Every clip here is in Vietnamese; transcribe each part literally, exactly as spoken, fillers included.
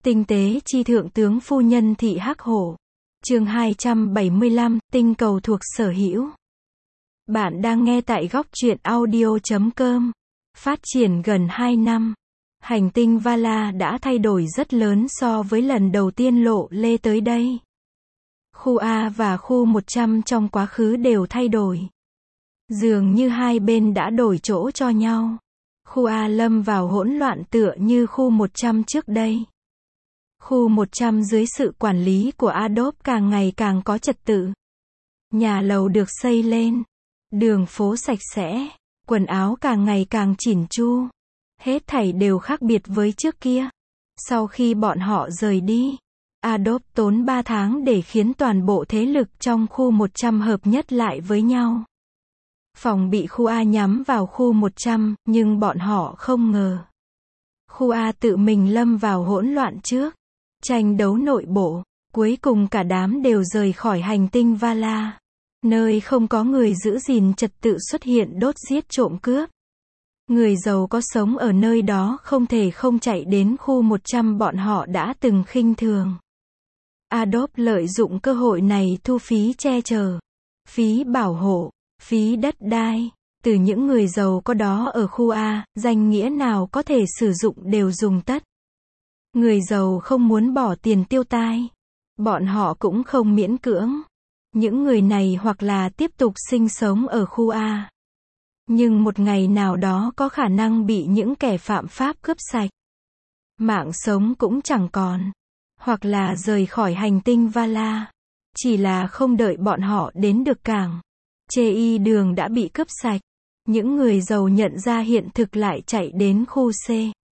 Tinh tế chi thượng tướng phu nhân thị Hắc Hổ. Chương hai trăm bảy mươi lăm, tinh cầu thuộc sở hữu. Bạn đang nghe tại góc truyện audio chấm com. Phát triển gần hai năm, hành tinh Vala đã thay đổi rất lớn so với lần đầu tiên lộ lê tới đây. Khu A và khu một trăm trong quá khứ đều thay đổi. Dường như hai bên đã đổi chỗ cho nhau. Khu A lâm vào hỗn loạn tựa như khu một trăm trước đây. Khu một trăm dưới sự quản lý của Adolf càng ngày càng có trật tự. Nhà lầu được xây lên, đường phố sạch sẽ, quần áo càng ngày càng chỉn chu. Hết thảy đều khác biệt với trước kia. Sau khi bọn họ rời đi, Adolf tốn ba tháng để khiến toàn bộ thế lực trong khu một trăm hợp nhất lại với nhau. Phòng bị khu A nhắm vào khu một trăm, nhưng bọn họ không ngờ. Khu A tự mình lâm vào hỗn loạn trước. Tranh đấu nội bộ, cuối cùng cả đám đều rời khỏi hành tinh Vala. Nơi không có người giữ gìn trật tự xuất hiện đốt giết trộm cướp. Người giàu có sống ở nơi đó không thể không chạy đến khu một trăm bọn họ đã từng khinh thường. Adolf lợi dụng cơ hội này thu phí che chở, phí bảo hộ, phí đất đai, từ những người giàu có đó ở khu A, danh nghĩa nào có thể sử dụng đều dùng tất. Người giàu không muốn bỏ tiền tiêu tai. Bọn họ cũng không miễn cưỡng. Những người này hoặc là tiếp tục sinh sống ở khu A. Nhưng một ngày nào đó có khả năng bị những kẻ phạm pháp cướp sạch. Mạng sống cũng chẳng còn. Hoặc là rời khỏi hành tinh Vala. Chỉ là không đợi bọn họ đến được cảng. Chê y đường đã bị cướp sạch. Những người giàu nhận ra hiện thực lại chạy đến khu C.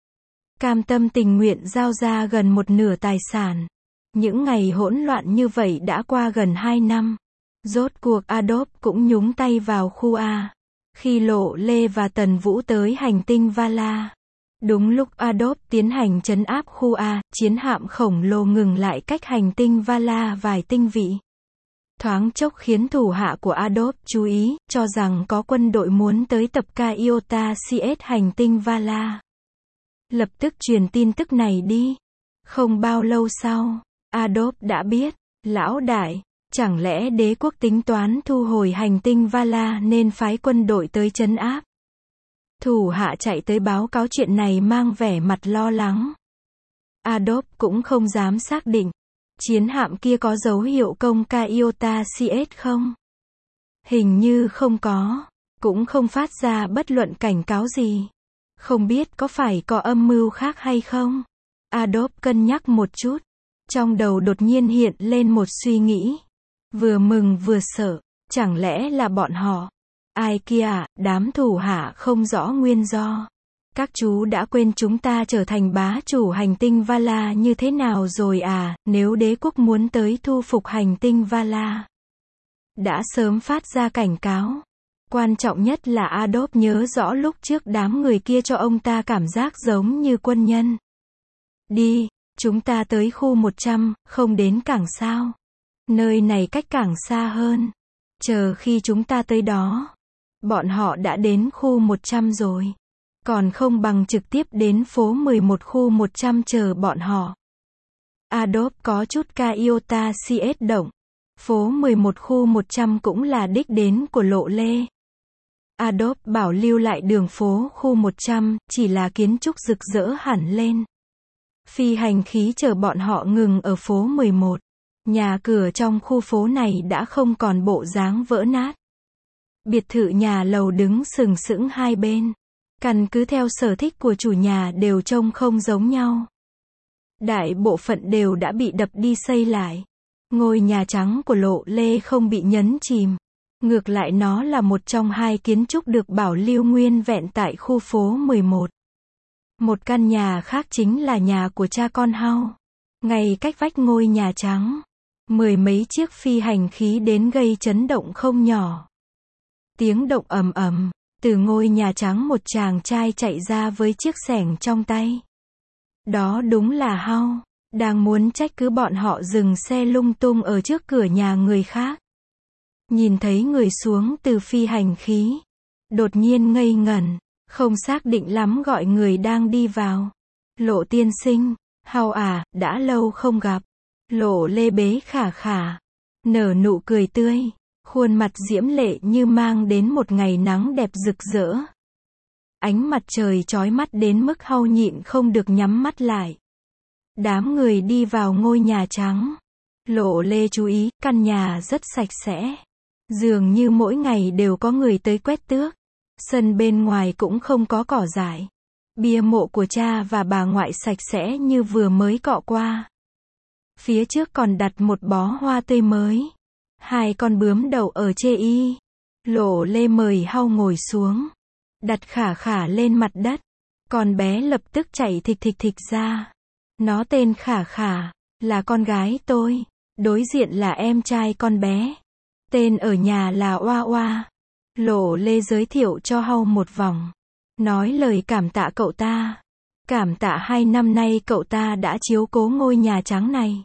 Cam tâm tình nguyện giao ra gần một nửa tài sản. Những ngày hỗn loạn như vậy đã qua gần hai năm. Rốt cuộc Adolf cũng nhúng tay vào khu A. Khi Lộ Lê và Tần Vũ tới hành tinh Vala. Đúng lúc Adolf tiến hành trấn áp khu A, chiến hạm khổng lồ ngừng lại cách hành tinh Vala vài tinh vị. Thoáng chốc khiến thủ hạ của Adolf chú ý, cho rằng có quân đội muốn tới tập ca Iota xê ét hành tinh Vala. Lập tức truyền tin tức này đi. Không bao lâu sau, Adolf đã biết, lão đại, chẳng lẽ đế quốc tính toán thu hồi hành tinh Vala nên phái quân đội tới trấn áp. Thủ hạ chạy tới báo cáo chuyện này mang vẻ mặt lo lắng. Adolf cũng không dám xác định, chiến hạm kia có dấu hiệu công ca Iota xê ét không? Hình như không có, cũng không phát ra bất luận cảnh cáo gì. Không biết có phải có âm mưu khác hay không? Adolf cân nhắc một chút. Trong đầu đột nhiên hiện lên một suy nghĩ. Vừa mừng vừa sợ. Chẳng lẽ là bọn họ? Ai kia, đám thủ hạ không rõ nguyên do. Các chú đã quên chúng ta trở thành bá chủ hành tinh Vala như thế nào rồi à, nếu đế quốc muốn tới thu phục hành tinh Vala. Đã sớm phát ra cảnh cáo. Quan trọng nhất là Adolf nhớ rõ lúc trước đám người kia cho ông ta cảm giác giống như quân nhân. Đi, chúng ta tới khu một trăm, không đến cảng sao. Nơi này cách cảng xa hơn. Chờ khi chúng ta tới đó, bọn họ đã đến khu một trăm rồi. Còn không bằng trực tiếp đến phố mười một khu một trăm chờ bọn họ. Adolf có chút ca Iota xê ét động. Phố mười một khu một trăm cũng là đích đến của Lộ Lê. Adolf bảo lưu lại đường phố khu một trăm, chỉ là kiến trúc rực rỡ hẳn lên. Phi hành khí chở bọn họ ngừng ở phố mười một. Nhà cửa trong khu phố này đã không còn bộ dáng vỡ nát. Biệt thự nhà lầu đứng sừng sững hai bên. Căn cứ theo sở thích của chủ nhà đều trông không giống nhau. Đại bộ phận đều đã bị đập đi xây lại. Ngôi nhà trắng của Lộ Lê không bị nhấn chìm. Ngược lại nó là một trong hai kiến trúc được bảo lưu nguyên vẹn tại khu phố mười một. Một căn nhà khác chính là nhà của cha con Hao. Ngay cách vách ngôi nhà trắng, mười mấy chiếc phi hành khí đến gây chấn động không nhỏ. Tiếng động ầm ầm, từ ngôi nhà trắng một chàng trai chạy ra với chiếc xẻng trong tay. Đó đúng là Hao, đang muốn trách cứ bọn họ dừng xe lung tung ở trước cửa nhà người khác. Nhìn thấy người xuống từ phi hành khí, đột nhiên ngây ngẩn, không xác định lắm gọi người đang đi vào. Lộ tiên sinh, Hau à, đã lâu không gặp. Lộ Lê bế Khả Khả, nở nụ cười tươi, khuôn mặt diễm lệ như mang đến một ngày nắng đẹp rực rỡ. Ánh mặt trời chói mắt đến mức Hau nhịn không được nhắm mắt lại. Đám người đi vào ngôi nhà trắng. Lộ Lê chú ý, căn nhà rất sạch sẽ. Dường như mỗi ngày đều có người tới quét tước. Sân bên ngoài cũng không có cỏ dại. Bia mộ của cha và bà ngoại sạch sẽ như vừa mới cọ qua. Phía trước còn đặt một bó hoa tươi mới. Hai con bướm đậu ở chê y. Lộ Lê mời Hau ngồi xuống. Đặt Khả Khả lên mặt đất. Con bé lập tức chạy thịch thịch thịch ra. Nó tên Khả Khả, là con gái tôi. Đối diện là em trai con bé. Tên ở nhà là Oa Oa. Lộ Lê giới thiệu cho Hau một vòng. Nói lời cảm tạ cậu ta. Cảm tạ hai năm nay cậu ta đã chiếu cố ngôi nhà trắng này.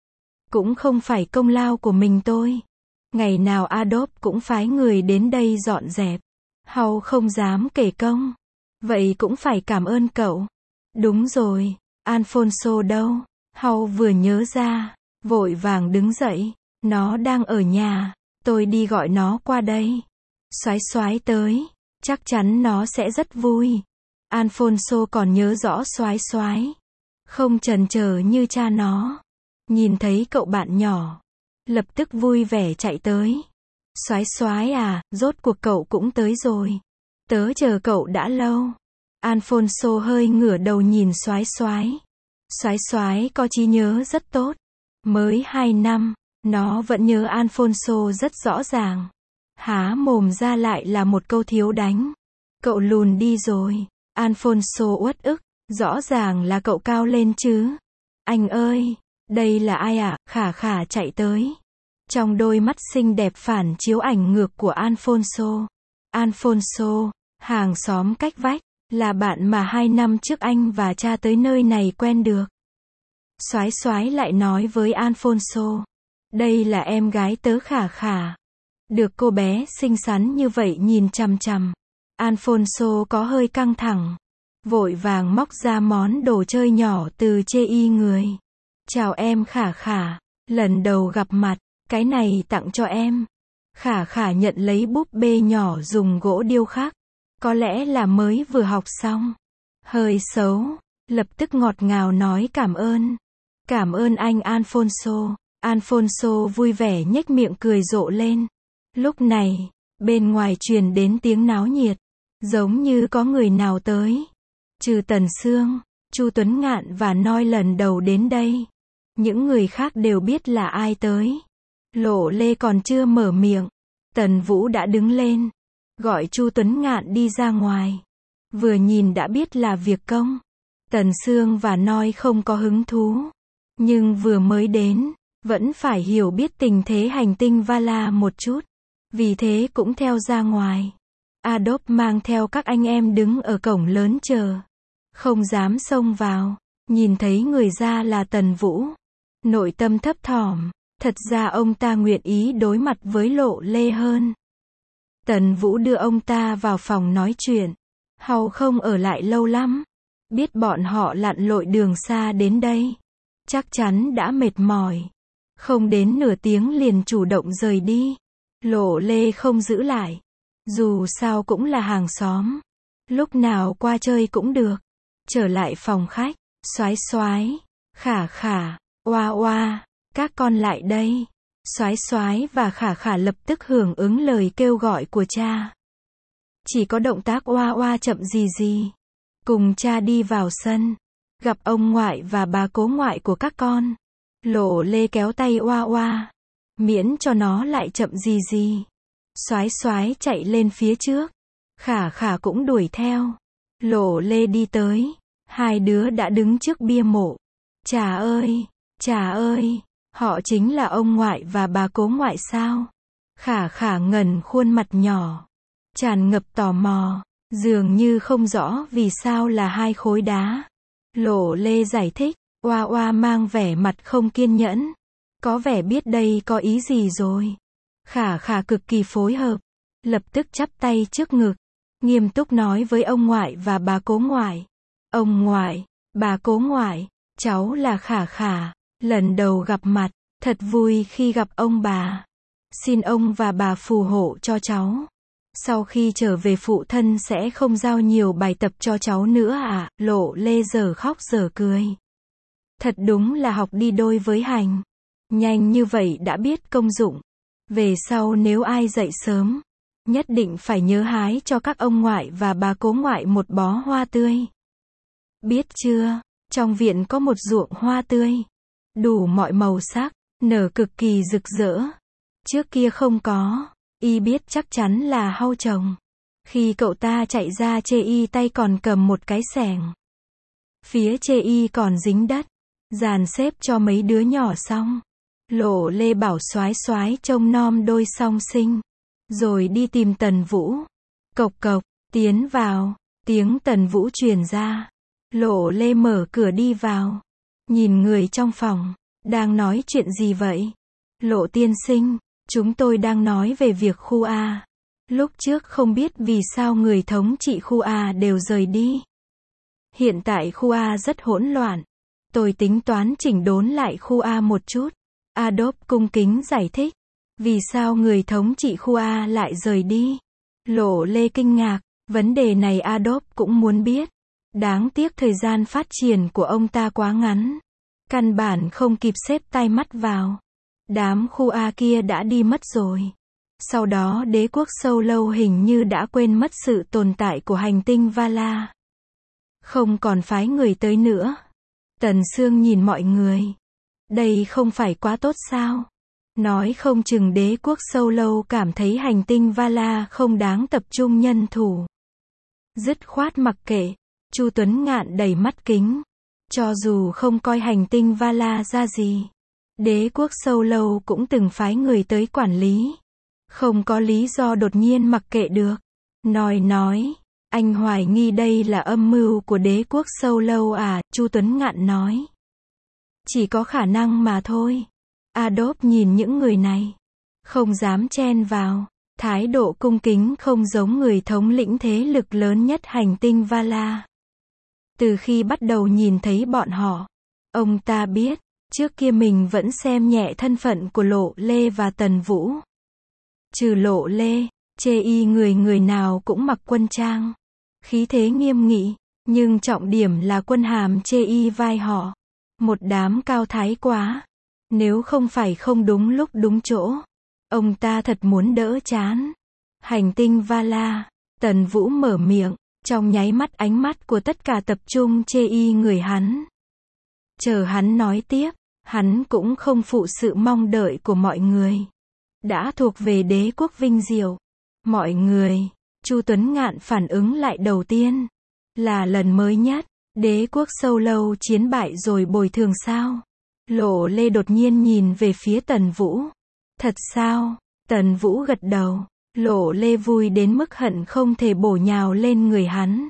Cũng không phải công lao của mình tôi. Ngày nào Adobe cũng phái người đến đây dọn dẹp. Hau không dám kể công. Vậy cũng phải cảm ơn cậu. Đúng rồi, Alfonso đâu? Hau vừa nhớ ra, vội vàng đứng dậy. Nó đang ở nhà, tôi đi gọi nó qua đây. Soái soái tới, chắc chắn nó sẽ rất vui. Alfonso còn nhớ rõ soái soái, không chần chờ như cha nó. Nhìn thấy cậu bạn nhỏ, lập tức vui vẻ chạy tới. Soái soái à, rốt cuộc cậu cũng tới rồi. Tớ chờ cậu đã lâu. Alfonso hơi ngửa đầu nhìn soái soái. Soái soái có trí nhớ rất tốt. Mới hai năm, nó vẫn nhớ Alfonso rất rõ ràng. Há mồm ra lại là một câu thiếu đánh. Cậu lùn đi rồi. Alfonso uất ức, rõ ràng là cậu cao lên chứ. Anh ơi, đây là ai ạ? À? Khả Khả chạy tới. Trong đôi mắt xinh đẹp phản chiếu ảnh ngược của Alfonso. Alfonso, hàng xóm cách vách, là bạn mà hai năm trước anh và cha tới nơi này quen được. Soái soái lại nói với Alfonso. Đây là em gái tớ Khả Khả. Được cô bé xinh xắn như vậy nhìn chằm chằm. Alfonso có hơi căng thẳng. Vội vàng móc ra món đồ chơi nhỏ từ chê y người. Chào em Khả Khả. Lần đầu gặp mặt, cái này tặng cho em. Khả Khả nhận lấy búp bê nhỏ dùng gỗ điêu khắc. Có lẽ là mới vừa học xong. Hơi xấu. Lập tức ngọt ngào nói cảm ơn. Cảm ơn anh Alfonso. Alfonso vui vẻ nhếch miệng cười rộ lên. Lúc này, bên ngoài truyền đến tiếng náo nhiệt. Giống như có người nào tới. Trừ Tần Sương, Chu Tuấn Ngạn và Noi lần đầu đến đây. Những người khác đều biết là ai tới. Lộ Lê còn chưa mở miệng. Tần Vũ đã đứng lên. Gọi Chu Tuấn Ngạn đi ra ngoài. Vừa nhìn đã biết là việc công. Tần Sương và Noi không có hứng thú. Nhưng vừa mới đến, vẫn phải hiểu biết tình thế hành tinh Vala một chút. Vì thế cũng theo ra ngoài. Adobe mang theo các anh em đứng ở cổng lớn chờ. Không dám xông vào. Nhìn thấy người ra là Tần Vũ. Nội tâm thấp thỏm. Thật ra ông ta nguyện ý đối mặt với Lộ Lê hơn. Tần Vũ đưa ông ta vào phòng nói chuyện. Hau không ở lại lâu lắm. Biết bọn họ lặn lội đường xa đến đây. Chắc chắn đã mệt mỏi. Không đến nửa tiếng liền chủ động rời đi. Lộ Lê không giữ lại. Dù sao cũng là hàng xóm. Lúc nào qua chơi cũng được. Trở lại phòng khách. Soái soái, Khả Khả, Oa Oa, các con lại đây. Soái soái và Khả Khả lập tức hưởng ứng lời kêu gọi của cha. Chỉ có động tác Oa Oa chậm gì gì. Cùng cha đi vào sân. Gặp ông ngoại và bà cố ngoại của các con. Lộ Lê kéo tay Oa Oa. Miễn cho nó lại chậm gì gì. Soái soái chạy lên phía trước. Khả Khả cũng đuổi theo. Lộ Lê đi tới. Hai đứa đã đứng trước bia mộ. Chà ơi, chà ơi, họ chính là ông ngoại và bà cố ngoại sao? Khả Khả ngẩn khuôn mặt nhỏ. Tràn ngập tò mò. Dường như không rõ vì sao là hai khối đá. Lộ Lê giải thích. Oa Oa mang vẻ mặt không kiên nhẫn. Có vẻ biết đây có ý gì rồi. Khả Khả cực kỳ phối hợp. Lập tức chắp tay trước ngực. Nghiêm túc nói với ông ngoại và bà cố ngoại. Ông ngoại, bà cố ngoại, cháu là Khả Khả, lần đầu gặp mặt, thật vui khi gặp ông bà. Xin ông và bà phù hộ cho cháu. Sau khi trở về phụ thân sẽ không giao nhiều bài tập cho cháu nữa à, Lộ Lê giờ khóc giờ cười. Thật đúng là học đi đôi với hành. Nhanh như vậy đã biết công dụng. Về sau nếu ai dậy sớm, nhất định phải nhớ hái cho các ông ngoại và bà cố ngoại một bó hoa tươi. Biết chưa, trong viện có một ruộng hoa tươi, đủ mọi màu sắc, nở cực kỳ rực rỡ. Trước kia không có, y biết chắc chắn là hau trồng. Khi cậu ta chạy ra chê y tay còn cầm một cái xẻng. Phía chê y còn dính đất, dàn xếp cho mấy đứa nhỏ xong. Lộ Lê bảo soái soái trông nom đôi song sinh. Rồi đi tìm Tần Vũ. Cộc cộc, tiến vào, tiếng Tần Vũ truyền ra. Lộ Lê mở cửa đi vào. Nhìn người trong phòng, đang nói chuyện gì vậy? Lộ tiên sinh, chúng tôi đang nói về việc khu A. Lúc trước không biết vì sao người thống trị khu A đều rời đi. Hiện tại khu A rất hỗn loạn. Tôi tính toán chỉnh đốn lại khu A một chút. Adolf cung kính giải thích. Vì sao người thống trị khu A lại rời đi? Lộ Lê kinh ngạc. Vấn đề này Adolf cũng muốn biết. Đáng tiếc thời gian phát triển của ông ta quá ngắn. Căn bản không kịp xếp tai mắt vào. Đám khu A kia đã đi mất rồi. Sau đó đế quốc sâu lâu hình như đã quên mất sự tồn tại của hành tinh Vala. Không còn phái người tới nữa. Tần Sương nhìn mọi người. Đây không phải quá tốt sao? Nói không chừng đế quốc sâu lâu cảm thấy hành tinh Vala không đáng tập trung nhân thủ. Dứt khoát mặc kệ. Chu Tuấn Ngạn đầy mắt kính. Cho dù không coi hành tinh Vala ra gì, đế quốc sâu lâu cũng từng phái người tới quản lý. Không có lý do đột nhiên mặc kệ được. Nói nói, anh hoài nghi đây là âm mưu của đế quốc sâu lâu à, Chu Tuấn Ngạn nói. Chỉ có khả năng mà thôi. Adolf nhìn những người này, không dám chen vào. Thái độ cung kính không giống người thống lĩnh thế lực lớn nhất hành tinh Vala. Từ khi bắt đầu nhìn thấy bọn họ, ông ta biết, trước kia mình vẫn xem nhẹ thân phận của Lộ Lê và Tần Vũ. Trừ Lộ Lê, chê y người người nào cũng mặc quân trang. Khí thế nghiêm nghị, nhưng trọng điểm là quân hàm chê y vai họ. Một đám cao thái quá. Nếu không phải không đúng lúc đúng chỗ, ông ta thật muốn đỡ chán. Hành tinh Vala, Tần Vũ mở miệng. Trong nháy mắt ánh mắt của tất cả tập trung chê y người hắn. Chờ hắn nói tiếp, hắn cũng không phụ sự mong đợi của mọi người. Đã thuộc về đế quốc vinh diệu. Mọi người, Chu Tuấn Ngạn phản ứng lại đầu tiên. Là lần mới nhất, đế quốc sâu lâu chiến bại rồi bồi thường sao? Lộ Lê đột nhiên nhìn về phía Tần Vũ. Thật sao? Tần Vũ gật đầu. Lộ Lê vui đến mức hận không thể bổ nhào lên người hắn.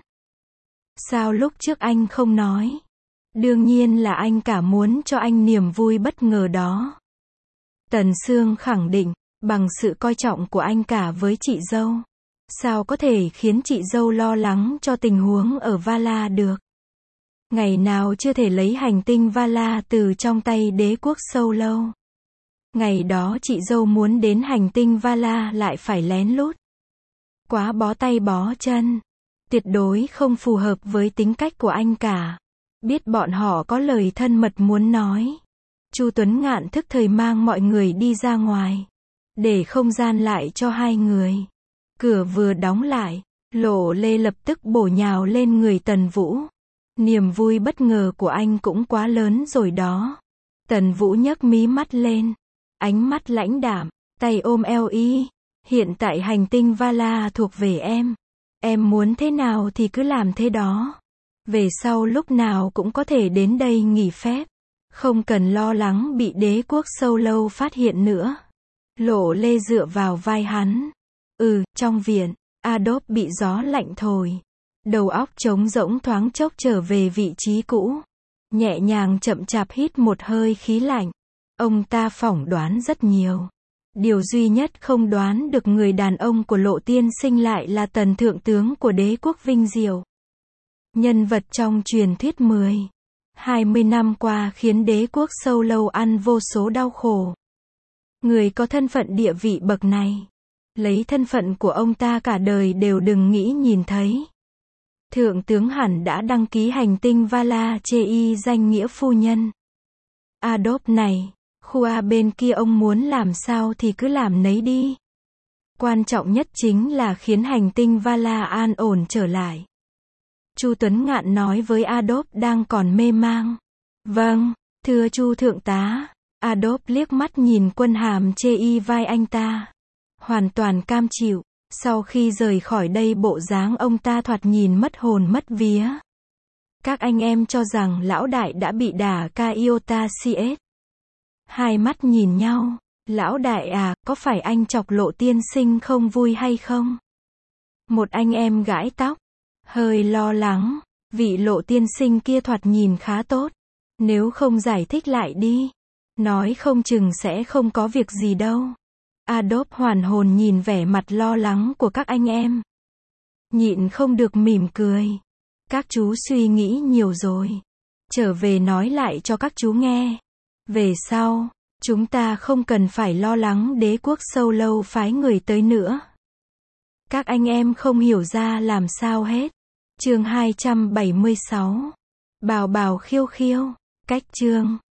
Sao lúc trước anh không nói? Đương nhiên là anh cả muốn cho anh niềm vui bất ngờ đó. Tần Sương khẳng định, bằng sự coi trọng của anh cả với chị dâu. Sao có thể khiến chị dâu lo lắng cho tình huống ở Vala được? Ngày nào chưa thể lấy hành tinh Vala từ trong tay đế quốc sâu lâu. Ngày đó chị dâu muốn đến hành tinh Vala lại phải lén lút. Quá bó tay bó chân. Tuyệt đối không phù hợp với tính cách của anh cả. Biết bọn họ có lời thân mật muốn nói. Chu Tuấn Ngạn thức thời mang mọi người đi ra ngoài. Để không gian lại cho hai người. Cửa vừa đóng lại, Lộ Lê lập tức bổ nhào lên người Tần Vũ. Niềm vui bất ngờ của anh cũng quá lớn rồi đó. Tần Vũ nhấc mí mắt lên. Ánh mắt lãnh đạm, tay ôm eo y. Hiện tại hành tinh Vala thuộc về em. Em muốn thế nào thì cứ làm thế đó. Về sau lúc nào cũng có thể đến đây nghỉ phép. Không cần lo lắng bị đế quốc sâu lâu phát hiện nữa. Lộ Lê dựa vào vai hắn. Ừ, trong viện, Adolf bị gió lạnh thổi. Đầu óc trống rỗng thoáng chốc trở về vị trí cũ. Nhẹ nhàng chậm chạp hít một hơi khí lạnh. Ông ta phỏng đoán rất nhiều. Điều duy nhất không đoán được người đàn ông của Lộ tiên sinh lại là Tần thượng tướng của đế quốc vinh diệu. Nhân vật trong truyền thuyết mười hai mươi năm qua khiến đế quốc Sâu Lâu ăn vô số đau khổ. Người có thân phận địa vị bậc này, lấy thân phận của ông ta cả đời đều đừng nghĩ nhìn thấy. Thượng tướng hẳn đã đăng ký hành tinh Vala Chei danh nghĩa phu nhân. Adolf này, khu A bên kia ông muốn làm sao thì cứ làm nấy đi. Quan trọng nhất chính là khiến hành tinh Vala an ổn trở lại. Chu Tuấn Ngạn nói với Adolf đang còn mê mang. Vâng, thưa Chu thượng tá. Adolf liếc mắt nhìn quân hàm chê vai anh ta. Hoàn toàn cam chịu. Sau khi rời khỏi đây bộ dáng ông ta thoạt nhìn mất hồn mất vía. Các anh em cho rằng lão đại đã bị đả ca iota cs. Hai mắt nhìn nhau. Lão đại à, có phải anh chọc Lộ tiên sinh không vui hay không? Một anh em gãi tóc. Hơi lo lắng. Vị Lộ tiên sinh kia thoạt nhìn khá tốt. Nếu không giải thích lại đi. Nói không chừng sẽ không có việc gì đâu. Adolf hoàn hồn nhìn vẻ mặt lo lắng của các anh em. Nhịn không được mỉm cười. Các chú suy nghĩ nhiều rồi. Trở về nói lại cho các chú nghe. Về sau, chúng ta không cần phải lo lắng đế quốc Sâu Lâu phái người tới nữa. Các anh em không hiểu ra làm sao hết. Chương hai trăm bảy mươi sáu. Bào bào khiêu khiêu. Cách chương.